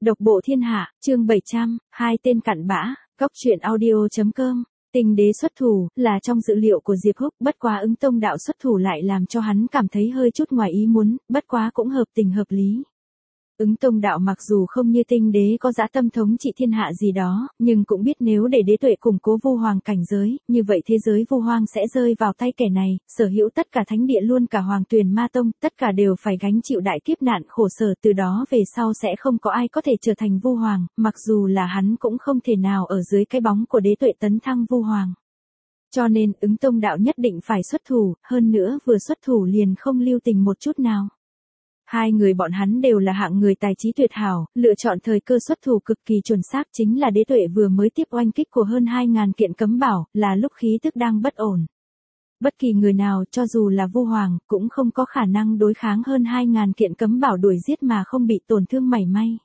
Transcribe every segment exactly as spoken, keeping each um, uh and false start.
Độc bộ thiên hạ, chương bảy trăm, hai tên cặn bã, góc truyện audio.com. Tinh đế xuất thủ, là trong dự liệu của Diệp Húc, bất quá ứng tông đạo xuất thủ lại làm cho hắn cảm thấy hơi chút ngoài ý muốn, bất quá cũng hợp tình hợp lý. Ứng tông đạo mặc dù không như tinh đế có dã tâm thống trị thiên hạ gì đó, nhưng cũng biết nếu để đế tuệ củng cố vu hoàng cảnh giới, như vậy thế giới vu hoang sẽ rơi vào tay kẻ này, sở hữu tất cả thánh địa luôn cả hoàng tuyền ma tông, tất cả đều phải gánh chịu đại kiếp nạn khổ sở, từ đó về sau sẽ không có ai có thể trở thành vu hoàng, mặc dù là hắn cũng không thể nào ở dưới cái bóng của đế tuệ tấn thăng vu hoàng. Cho nên, ứng tông đạo nhất định phải xuất thủ, hơn nữa vừa xuất thủ liền không lưu tình một chút nào. Hai người bọn hắn đều là hạng người tài trí tuyệt hảo, lựa chọn thời cơ xuất thủ cực kỳ chuẩn xác, chính là đế tuệ vừa mới tiếp oanh kích của hơn hai ngàn kiện cấm bảo, là lúc khí tức đang bất ổn. Bất kỳ người nào cho dù là vu hoàng, cũng không có khả năng đối kháng hơn hai ngàn kiện cấm bảo đuổi giết mà không bị tổn thương mảy may.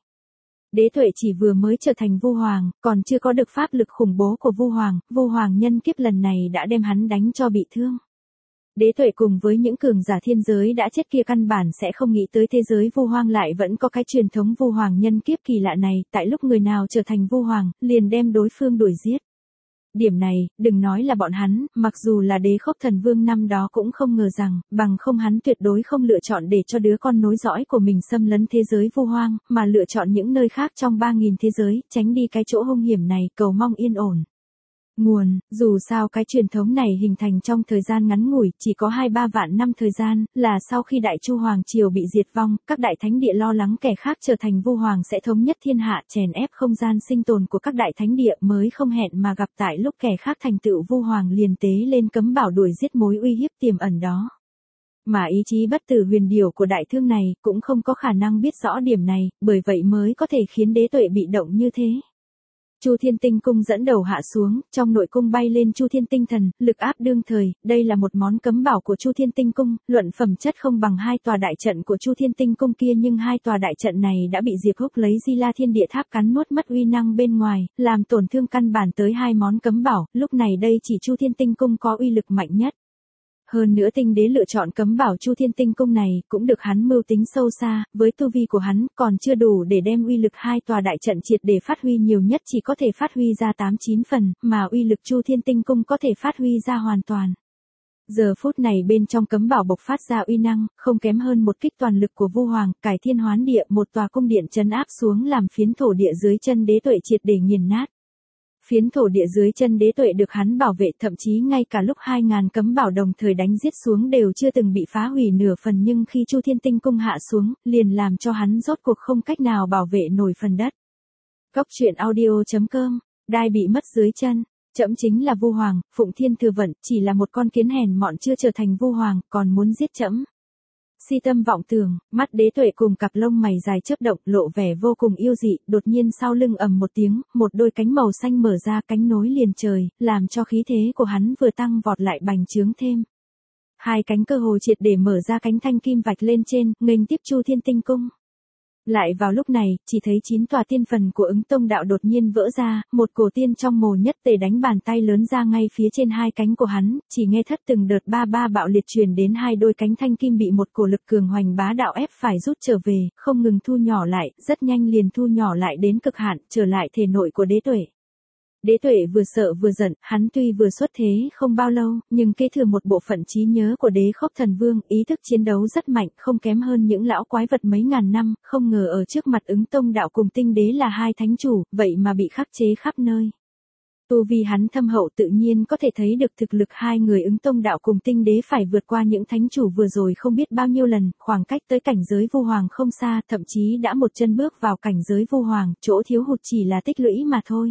Đế tuệ chỉ vừa mới trở thành vu hoàng, còn chưa có được pháp lực khủng bố của vu hoàng, vu hoàng nhân kiếp lần này đã đem hắn đánh cho bị thương. Đế tuệ cùng với những cường giả thiên giới đã chết kia căn bản sẽ không nghĩ tới thế giới vu hoang lại vẫn có cái truyền thống vu hoàng nhân kiếp kỳ lạ này, tại lúc người nào trở thành vu hoàng, liền đem đối phương đuổi giết. Điểm này, đừng nói là bọn hắn, mặc dù là đế khốc thần vương năm đó cũng không ngờ rằng, bằng không hắn tuyệt đối không lựa chọn để cho đứa con nối dõi của mình xâm lấn thế giới vu hoang, mà lựa chọn những nơi khác trong ba nghìn thế giới, tránh đi cái chỗ hung hiểm này, cầu mong yên ổn. Nguồn, dù sao cái truyền thống này hình thành trong thời gian ngắn ngủi, chỉ có hai ba vạn năm thời gian, là sau khi Đại Chu Hoàng Triều bị diệt vong, các đại thánh địa lo lắng kẻ khác trở thành vu hoàng sẽ thống nhất thiên hạ, chèn ép không gian sinh tồn của các đại thánh địa mới không hẹn mà gặp tại lúc kẻ khác thành tựu vu hoàng liền tế lên cấm bảo đuổi giết mối uy hiếp tiềm ẩn đó. Mà ý chí bất tử huyền điểu của đại thương này cũng không có khả năng biết rõ điểm này, bởi vậy mới có thể khiến đế tuệ bị động như thế. Chu Thiên Tinh Cung dẫn đầu hạ xuống, trong nội cung bay lên Chu Thiên Tinh Thần, lực áp đương thời, đây là một món cấm bảo của Chu Thiên Tinh Cung, luận phẩm chất không bằng hai tòa đại trận của Chu Thiên Tinh Cung kia, nhưng hai tòa đại trận này đã bị Diệp Húc lấy Di La Thiên Địa Tháp cắn nuốt mất uy năng bên ngoài, làm tổn thương căn bản tới hai món cấm bảo, lúc này đây chỉ Chu Thiên Tinh Cung có uy lực mạnh nhất. Hơn nữa tinh đế lựa chọn cấm bảo Chu Thiên Tinh Cung này, cũng được hắn mưu tính sâu xa, với tu vi của hắn, còn chưa đủ để đem uy lực hai tòa đại trận triệt để phát huy, nhiều nhất chỉ có thể phát huy ra tám chín phần, mà uy lực Chu Thiên Tinh Cung có thể phát huy ra hoàn toàn. Giờ phút này bên trong cấm bảo bộc phát ra uy năng, không kém hơn một kích toàn lực của vu hoàng, cải thiên hoán địa, một tòa cung điện trấn áp xuống làm phiến thổ địa dưới chân đế tuệ triệt để nghiền nát. Phiến thổ địa dưới chân đế tuệ được hắn bảo vệ, thậm chí ngay cả lúc hai ngàn cấm bảo đồng thời đánh giết xuống đều chưa từng bị phá hủy nửa phần, nhưng khi Chu Thiên Tinh Cung hạ xuống, liền làm cho hắn rốt cuộc không cách nào bảo vệ nổi phần đất. Góc truyện audio.com, đai bị mất dưới chân, trẫm chính là vu hoàng, Phụng Thiên Thừa Vận, chỉ là một con kiến hèn mọn chưa trở thành vu hoàng, còn muốn giết trẫm. Si tâm vọng tưởng, mắt đế tuệ cùng cặp lông mày dài chớp động, lộ vẻ vô cùng yêu dị, đột nhiên sau lưng ầm một tiếng, một đôi cánh màu xanh mở ra, cánh nối liền trời, làm cho khí thế của hắn vừa tăng vọt lại bành trướng thêm. Hai cánh cơ hồ triệt để mở ra, cánh thanh kim vạch lên trên, nghênh tiếp Chu Thiên Tinh Cung. Lại vào lúc này, chỉ thấy chín tòa tiên phần của ứng tông đạo đột nhiên vỡ ra, một cổ tiên trong mồ nhất tề đánh bàn tay lớn ra ngay phía trên hai cánh của hắn, chỉ nghe thất từng đợt ba ba bạo liệt truyền đến, hai đôi cánh thanh kim bị một cổ lực cường hoành bá đạo ép phải rút trở về, không ngừng thu nhỏ lại, rất nhanh liền thu nhỏ lại đến cực hạn, trở lại thể nội của đế tuệ. Đế tuệ vừa sợ vừa giận, hắn tuy vừa xuất thế không bao lâu, nhưng kế thừa một bộ phận trí nhớ của đế khốc thần vương, ý thức chiến đấu rất mạnh, không kém hơn những lão quái vật mấy ngàn năm, không ngờ ở trước mặt ứng tông đạo cùng tinh đế là hai thánh chủ, vậy mà bị khắc chế khắp nơi. Tu vi hắn thâm hậu tự nhiên có thể thấy được thực lực hai người ứng tông đạo cùng tinh đế phải vượt qua những thánh chủ vừa rồi không biết bao nhiêu lần, khoảng cách tới cảnh giới vu hoàng không xa, thậm chí đã một chân bước vào cảnh giới vu hoàng, chỗ thiếu hụt chỉ là tích lũy mà thôi.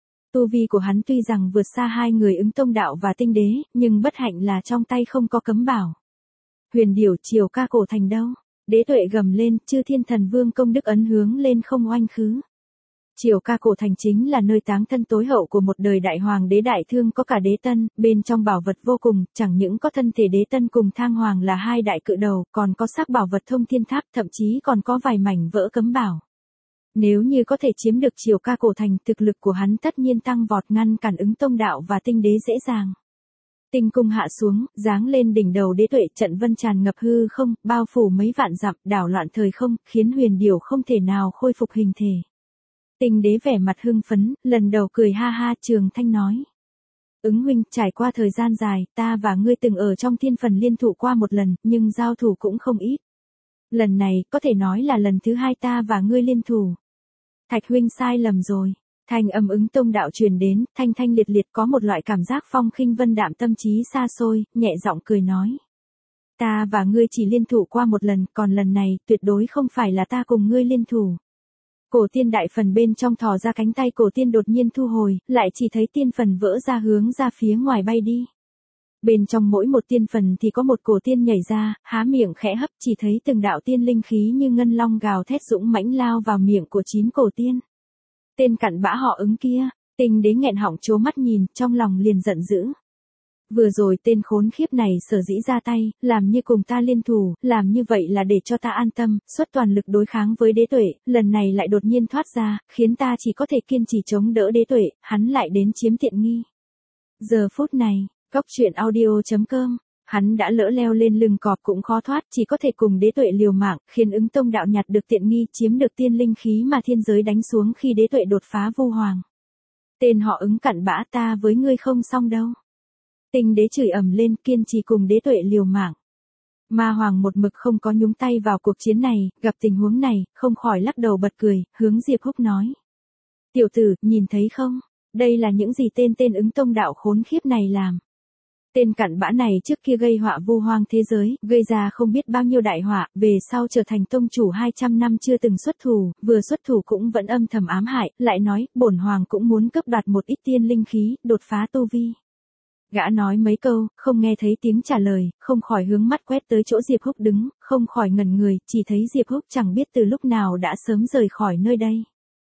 Tu vi của hắn tuy rằng vượt xa hai người ứng tông đạo và tinh đế, nhưng bất hạnh là trong tay không có cấm bảo. Huyền điểu triều ca cổ thành đâu? Đế tuệ gầm lên, chư thiên thần vương công đức ấn hướng lên không oanh khứ. Triều ca cổ thành chính là nơi táng thân tối hậu của một đời đại hoàng đế đại thương, có cả đế tân, bên trong bảo vật vô cùng, chẳng những có thân thể đế tân cùng thang hoàng là hai đại cự đầu, còn có xác bảo vật thông thiên tháp, thậm chí còn có vài mảnh vỡ cấm bảo. Nếu như có thể chiếm được triều ca cổ thành, thực lực của hắn tất nhiên tăng vọt, ngăn cản ứng tông đạo và tinh đế dễ dàng. Tinh cung hạ xuống, giáng lên đỉnh đầu đế tuệ, trận vân tràn ngập hư không, bao phủ mấy vạn dặm, đảo loạn thời không, khiến huyền điểu không thể nào khôi phục hình thể. Tinh đế vẻ mặt hưng phấn, lần đầu cười ha ha. Trường Thanh nói: Ứng huynh, trải qua thời gian dài, ta và ngươi từng ở trong thiên phần liên thủ qua một lần, nhưng giao thủ cũng không ít. Lần này, có thể nói là lần thứ hai ta và ngươi liên thủ. Thạch huynh sai lầm rồi. Thanh âm Ứng Tông đạo truyền đến, thanh thanh liệt liệt, có một loại cảm giác phong khinh vân đạm, tâm trí xa xôi, nhẹ giọng cười nói: Ta và ngươi chỉ liên thủ qua một lần, còn lần này, tuyệt đối không phải là ta cùng ngươi liên thủ. Cổ tiên đại phần bên trong thò ra cánh tay, cổ tiên đột nhiên thu hồi, lại chỉ thấy tiên phần vỡ ra hướng ra phía ngoài bay đi. Bên trong mỗi một tiên phần thì có một cổ tiên nhảy ra, há miệng khẽ hấp, chỉ thấy từng đạo tiên linh khí như ngân long gào thét dũng mãnh lao vào miệng của chín cổ tiên. Tên cặn bã họ Ứng kia, Tinh đế nghẹn họng trố mắt nhìn, trong lòng liền giận dữ. Vừa rồi tên khốn khiếp này sở dĩ ra tay, làm như cùng ta liên thủ, làm như vậy là để cho ta an tâm, xuất toàn lực đối kháng với đế tuệ, lần này lại đột nhiên thoát ra, khiến ta chỉ có thể kiên trì chống đỡ đế tuệ, hắn lại đến chiếm tiện nghi. Giờ phút này, Cốc Truyện Audio chấm com, hắn đã lỡ leo lên lưng cọp cũng khó thoát, chỉ có thể cùng đế tuệ liều mạng, khiến Ứng Tông đạo nhặt được tiện nghi, chiếm được tiên linh khí mà thiên giới đánh xuống khi đế tuệ đột phá vu hoàng. Tên họ Ứng cặn bã, ta với ngươi không xong đâu. Tinh đế chửi ầm lên, kiên trì cùng đế tuệ liều mạng. Ma hoàng một mực không có nhúng tay vào cuộc chiến này, gặp tình huống này, không khỏi lắc đầu bật cười, hướng Diệp Húc nói: Tiểu tử, nhìn thấy không? Đây là những gì tên tên Ứng Tông đạo khốn khiếp này làm. Tên cặn bã này trước kia gây họa vu hoang thế giới, gây ra không biết bao nhiêu đại họa, về sau trở thành tông chủ hai trăm năm chưa từng xuất thủ, vừa xuất thủ cũng vẫn âm thầm ám hại, lại nói, bổn hoàng cũng muốn cấp đoạt một ít tiên linh khí, đột phá tu vi. Gã nói mấy câu, không nghe thấy tiếng trả lời, không khỏi hướng mắt quét tới chỗ Diệp Húc đứng, không khỏi ngẩn người, chỉ thấy Diệp Húc chẳng biết từ lúc nào đã sớm rời khỏi nơi đây.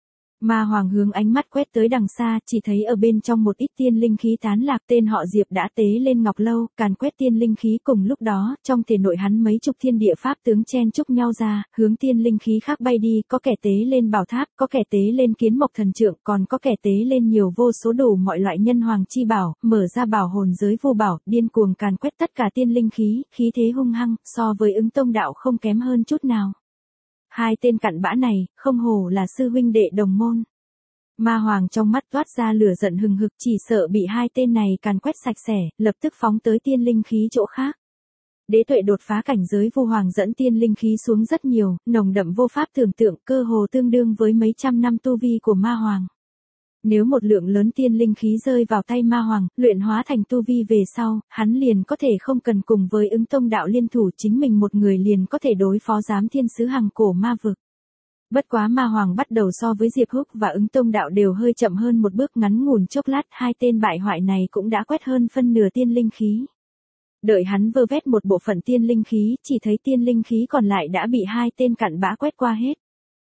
Ma hoàng hướng ánh mắt quét tới đằng xa, chỉ thấy ở bên trong một ít tiên linh khí tán lạc, tên họ Diệp đã tế lên ngọc lâu, càn quét tiên linh khí, cùng lúc đó, trong thể nội hắn mấy chục thiên địa pháp tướng chen chúc nhau ra, hướng tiên linh khí khác bay đi, có kẻ tế lên bảo tháp, có kẻ tế lên kiến mộc thần trượng, còn có kẻ tế lên nhiều vô số đủ mọi loại nhân hoàng chi bảo, mở ra bảo hồn giới vô bảo, điên cuồng càn quét tất cả tiên linh khí, khí thế hung hăng, so với Ứng Tông đạo không kém hơn chút nào. Hai tên cặn bã này, không hổ là sư huynh đệ đồng môn. Ma hoàng trong mắt toát ra lửa giận hừng hực, chỉ sợ bị hai tên này càn quét sạch sẽ, lập tức phóng tới tiên linh khí chỗ khác. Đế tuệ đột phá cảnh giới vu hoàng dẫn tiên linh khí xuống rất nhiều, nồng đậm vô pháp tưởng tượng, cơ hồ tương đương với mấy trăm năm tu vi của ma hoàng. Nếu một lượng lớn tiên linh khí rơi vào tay ma hoàng, luyện hóa thành tu vi về sau, hắn liền có thể không cần cùng với Ứng Tông đạo liên thủ, chính mình một người liền có thể đối phó giám thiên sứ hàng cổ ma vực. Bất quá ma hoàng bắt đầu so với Diệp Húc và Ứng Tông đạo đều hơi chậm hơn một bước, ngắn ngủn chốc lát, hai tên bại hoại này cũng đã quét hơn phân nửa tiên linh khí. Đợi hắn vơ vét một bộ phận tiên linh khí, chỉ thấy tiên linh khí còn lại đã bị hai tên cặn bã quét qua hết.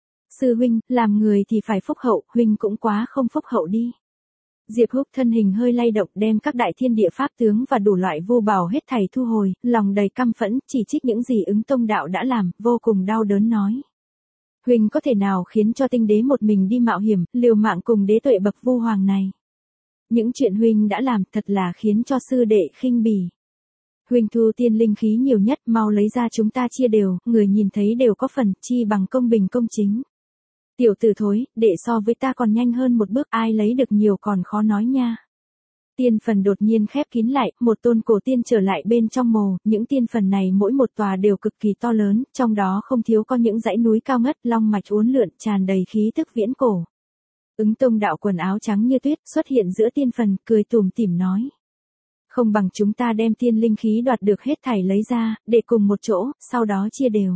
Sư huynh, làm người thì phải phúc hậu, huynh cũng quá không phúc hậu đi. Diệp Húc thân hình hơi lay động, đem các đại thiên địa pháp tướng và đủ loại vô bảo hết thảy thu hồi, lòng đầy căm phẫn, chỉ trích những gì Ứng Tông đạo đã làm, vô cùng đau đớn nói: Huynh có thể nào khiến cho tinh đế một mình đi mạo hiểm, liều mạng cùng đế tuệ bậc vu hoàng này? Những chuyện huynh đã làm thật là khiến cho sư đệ khinh bỉ. Huynh thu tiên linh khí nhiều nhất, mau lấy ra chúng ta chia đều, người nhìn thấy đều có phần, chi bằng công bình công chính. Tiểu tử thối, đệ so với ta còn nhanh hơn một bước, ai lấy được nhiều còn khó nói nha. Tiên phần đột nhiên khép kín lại, một tôn cổ tiên trở lại bên trong mồ, những tiên phần này mỗi một tòa đều cực kỳ to lớn, trong đó không thiếu có những dãy núi cao ngất, long mạch uốn lượn, tràn đầy khí tức viễn cổ. Ứng Tông đạo quần áo trắng như tuyết, xuất hiện giữa tiên phần, cười tủm tỉm nói: Không bằng chúng ta đem tiên linh khí đoạt được hết thảy lấy ra, để cùng một chỗ, sau đó chia đều.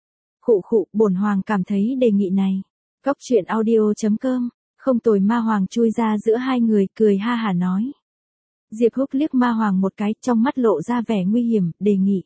Khụ khụ, bổn hoàng cảm thấy đề nghị này. Cốc Truyện Audio chấm com, không tồi. Ma hoàng chui ra giữa hai người, cười ha hả nói. Diệp Húc liếc ma hoàng một cái, trong mắt lộ ra vẻ nguy hiểm, đề nghị: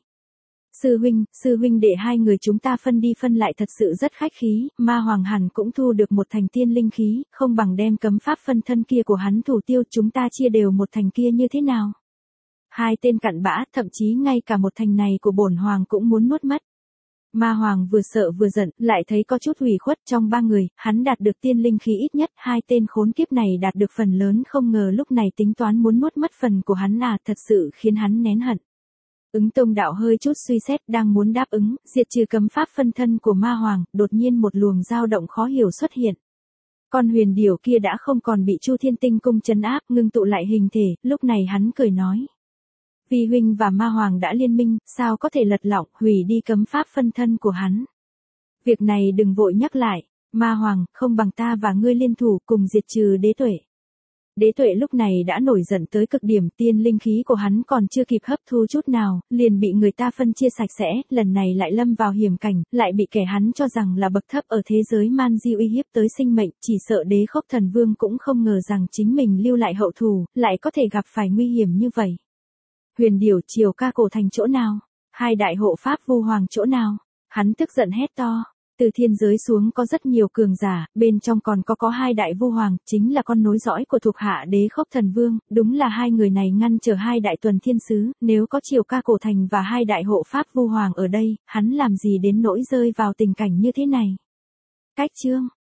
Sư huynh, sư huynh để hai người chúng ta phân đi phân lại thật sự rất khách khí, ma hoàng hẳn cũng thu được một thành tiên linh khí, không bằng đem cấm pháp phân thân kia của hắn thủ tiêu, chúng ta chia đều một thành kia như thế nào? Hai tên cặn bã, thậm chí ngay cả một thành này của bổn hoàng cũng muốn nuốt mất. Ma Hoàng vừa sợ vừa giận, lại thấy có chút ủy khuất trong ba người, hắn đạt được tiên linh khí ít nhất, hai tên khốn kiếp này đạt được phần lớn không ngờ lúc này tính toán muốn nuốt mất phần của hắn à, thật sự khiến hắn nén hận. Ứng Tông Đạo hơi chút suy xét đang muốn đáp ứng, diệt trừ cấm pháp phân thân của Ma Hoàng, đột nhiên một luồng dao động khó hiểu xuất hiện. Con huyền điểu kia đã không còn bị Chu Thiên Tinh Cung trấn áp, ngưng tụ lại hình thể, lúc này hắn cười nói. Vi huynh và Ma Hoàng đã liên minh, sao có thể lật lọng, hủy đi cấm pháp phân thân của hắn. Việc này đừng vội nhắc lại, Ma Hoàng, không bằng ta và ngươi liên thủ cùng diệt trừ Đế Tuệ. Đế Tuệ lúc này đã nổi giận tới cực điểm, tiên linh khí của hắn còn chưa kịp hấp thu chút nào, liền bị người ta phân chia sạch sẽ, lần này lại lâm vào hiểm cảnh, lại bị kẻ hắn cho rằng là bậc thấp ở thế giới man di uy hiếp tới sinh mệnh, chỉ sợ Đế Khốc Thần Vương cũng không ngờ rằng chính mình lưu lại hậu thù, lại có thể gặp phải nguy hiểm như vậy. Huyền điểu Triều Ca Cổ Thành chỗ nào? Hai đại hộ pháp Vu Hoàng chỗ nào? Hắn tức giận hét to. Từ thiên giới xuống có rất nhiều cường giả, bên trong còn có có hai đại Vu Hoàng, chính là con nối dõi của thuộc hạ Đế Khốc Thần Vương, đúng là hai người này ngăn trở hai đại tuần thiên sứ, nếu có Triều Ca Cổ Thành và hai đại hộ pháp Vu Hoàng ở đây, hắn làm gì đến nỗi rơi vào tình cảnh như thế này. Cách chương